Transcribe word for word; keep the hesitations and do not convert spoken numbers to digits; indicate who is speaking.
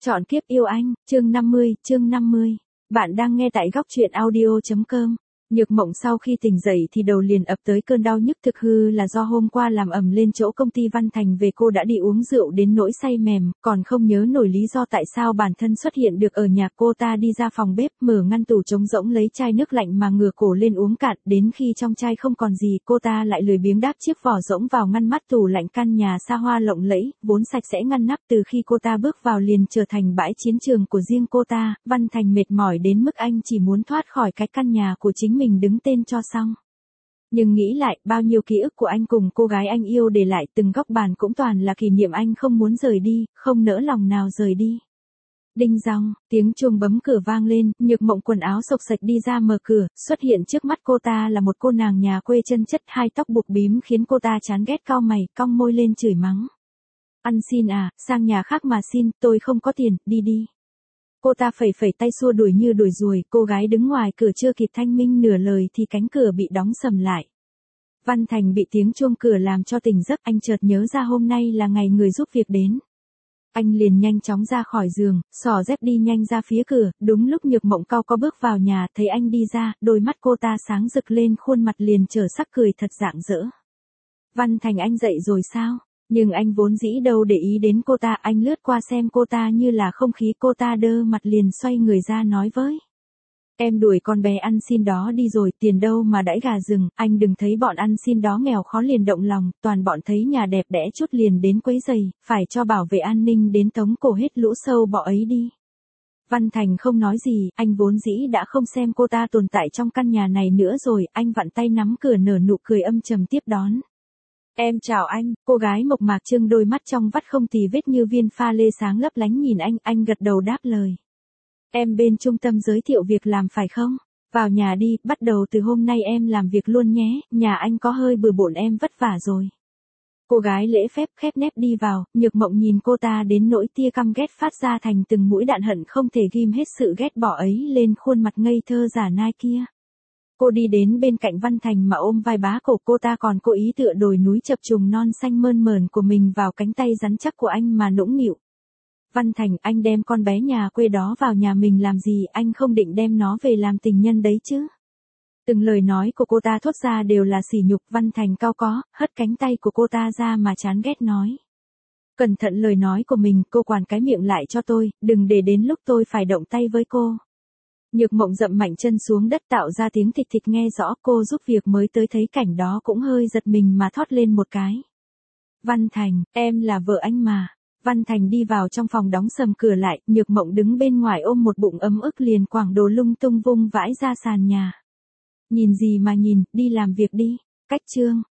Speaker 1: Chọn kiếp yêu anh, chương năm mươi, chương năm mươi. Bạn đang nghe tại góc truyện audio chấm com. Nhược Mộng sau khi tỉnh dậy thì đầu liền ập tới cơn đau nhức, thực hư là do hôm qua làm ầm lên chỗ công ty Văn Thành về cô đã đi uống rượu đến nỗi say mềm, còn không nhớ nổi lý do tại sao bản thân xuất hiện được ở nhà. Cô ta đi ra phòng bếp, mở ngăn tủ trống rỗng lấy chai nước lạnh mà ngửa cổ lên uống cạn, đến khi trong chai không còn gì, cô ta lại lười biếng đáp chiếc vỏ rỗng vào ngăn mát tủ lạnh. Căn nhà xa hoa lộng lẫy, vốn sạch sẽ ngăn nắp, từ khi cô ta bước vào liền trở thành bãi chiến trường của riêng cô ta. Văn Thành mệt mỏi đến mức anh chỉ muốn thoát khỏi cái căn nhà của chính mình đứng tên cho xong. Nhưng nghĩ lại, bao nhiêu ký ức của anh cùng cô gái anh yêu để lại, từng góc bàn cũng toàn là kỷ niệm, anh không muốn rời đi, không nỡ lòng nào rời đi. Đinh dong, tiếng chuông bấm cửa vang lên, Nhược Mộng quần áo xộc xệch đi ra mở cửa, xuất hiện trước mắt cô ta là một cô nàng nhà quê chân chất, hai tóc buộc bím khiến cô ta chán ghét, cau mày, cong môi lên chửi mắng. Ăn xin à, sang nhà khác mà xin, tôi không có tiền, đi đi. Cô ta phẩy phẩy tay xua đuổi như đuổi ruồi, cô gái đứng ngoài cửa chưa kịp thanh minh nửa lời thì cánh cửa bị đóng sầm lại. Văn Thành bị tiếng chuông cửa làm cho tỉnh giấc, anh chợt nhớ ra hôm nay là ngày người giúp việc đến. Anh liền nhanh chóng ra khỏi giường, xỏ dép đi nhanh ra phía cửa, đúng lúc Nhược Mộng cau có bước vào nhà, thấy anh đi ra, đôi mắt cô ta sáng rực lên, khuôn mặt liền trở sắc cười thật rạng rỡ. Văn Thành, anh dậy rồi sao? Nhưng anh vốn dĩ đâu để ý đến cô ta, anh lướt qua xem cô ta như là không khí, cô ta đơ mặt liền xoay người ra nói với. Em đuổi con bé ăn xin đó đi rồi, tiền đâu mà đãi gà rừng, anh đừng thấy bọn ăn xin đó nghèo khó liền động lòng, toàn bọn thấy nhà đẹp đẽ chút liền đến quấy giày, phải cho bảo vệ an ninh đến tống cổ hết lũ sâu bọ ấy đi. Văn Thành không nói gì, anh vốn dĩ đã không xem cô ta tồn tại trong căn nhà này nữa rồi, anh vặn tay nắm cửa nở nụ cười âm trầm tiếp đón. Em chào anh, cô gái mộc mạc trưng đôi mắt trong vắt không tì vết như viên pha lê sáng lấp lánh nhìn anh, anh gật đầu đáp lời. Em bên trung tâm giới thiệu việc làm phải không? Vào nhà đi, bắt đầu từ hôm nay em làm việc luôn nhé, nhà anh có hơi bừa bộn, em vất vả rồi. Cô gái lễ phép khép nép đi vào, Nhược Mộng nhìn cô ta đến nỗi tia căm ghét phát ra thành từng mũi đạn hận không thể ghim hết sự ghét bỏ ấy lên khuôn mặt ngây thơ giả nai kia. Cô đi đến bên cạnh Văn Thành mà ôm vai bá cổ, cô ta còn cố ý tựa đồi núi chập trùng non xanh mơn mởn của mình vào cánh tay rắn chắc của anh mà nũng nịu. Văn Thành, anh đem con bé nhà quê đó vào nhà mình làm gì, anh không định đem nó về làm tình nhân đấy chứ? Từng lời nói của cô ta thốt ra đều là sỉ nhục. Văn Thành cau có, hất cánh tay của cô ta ra mà chán ghét nói. Cẩn thận lời nói của mình, cô quản cái miệng lại cho tôi, đừng để đến lúc tôi phải động tay với cô. Nhược Mộng dậm mạnh chân xuống đất tạo ra tiếng thịch thịch nghe rõ, cô giúp việc mới tới thấy cảnh đó cũng hơi giật mình mà thót lên một cái. Văn Thành, em là vợ anh mà. Văn Thành đi vào trong phòng đóng sầm cửa lại, Nhược Mộng đứng bên ngoài ôm một bụng ấm ức liền quảng đồ lung tung vung vãi ra sàn nhà. Nhìn gì mà nhìn, đi làm việc đi. Cách chương.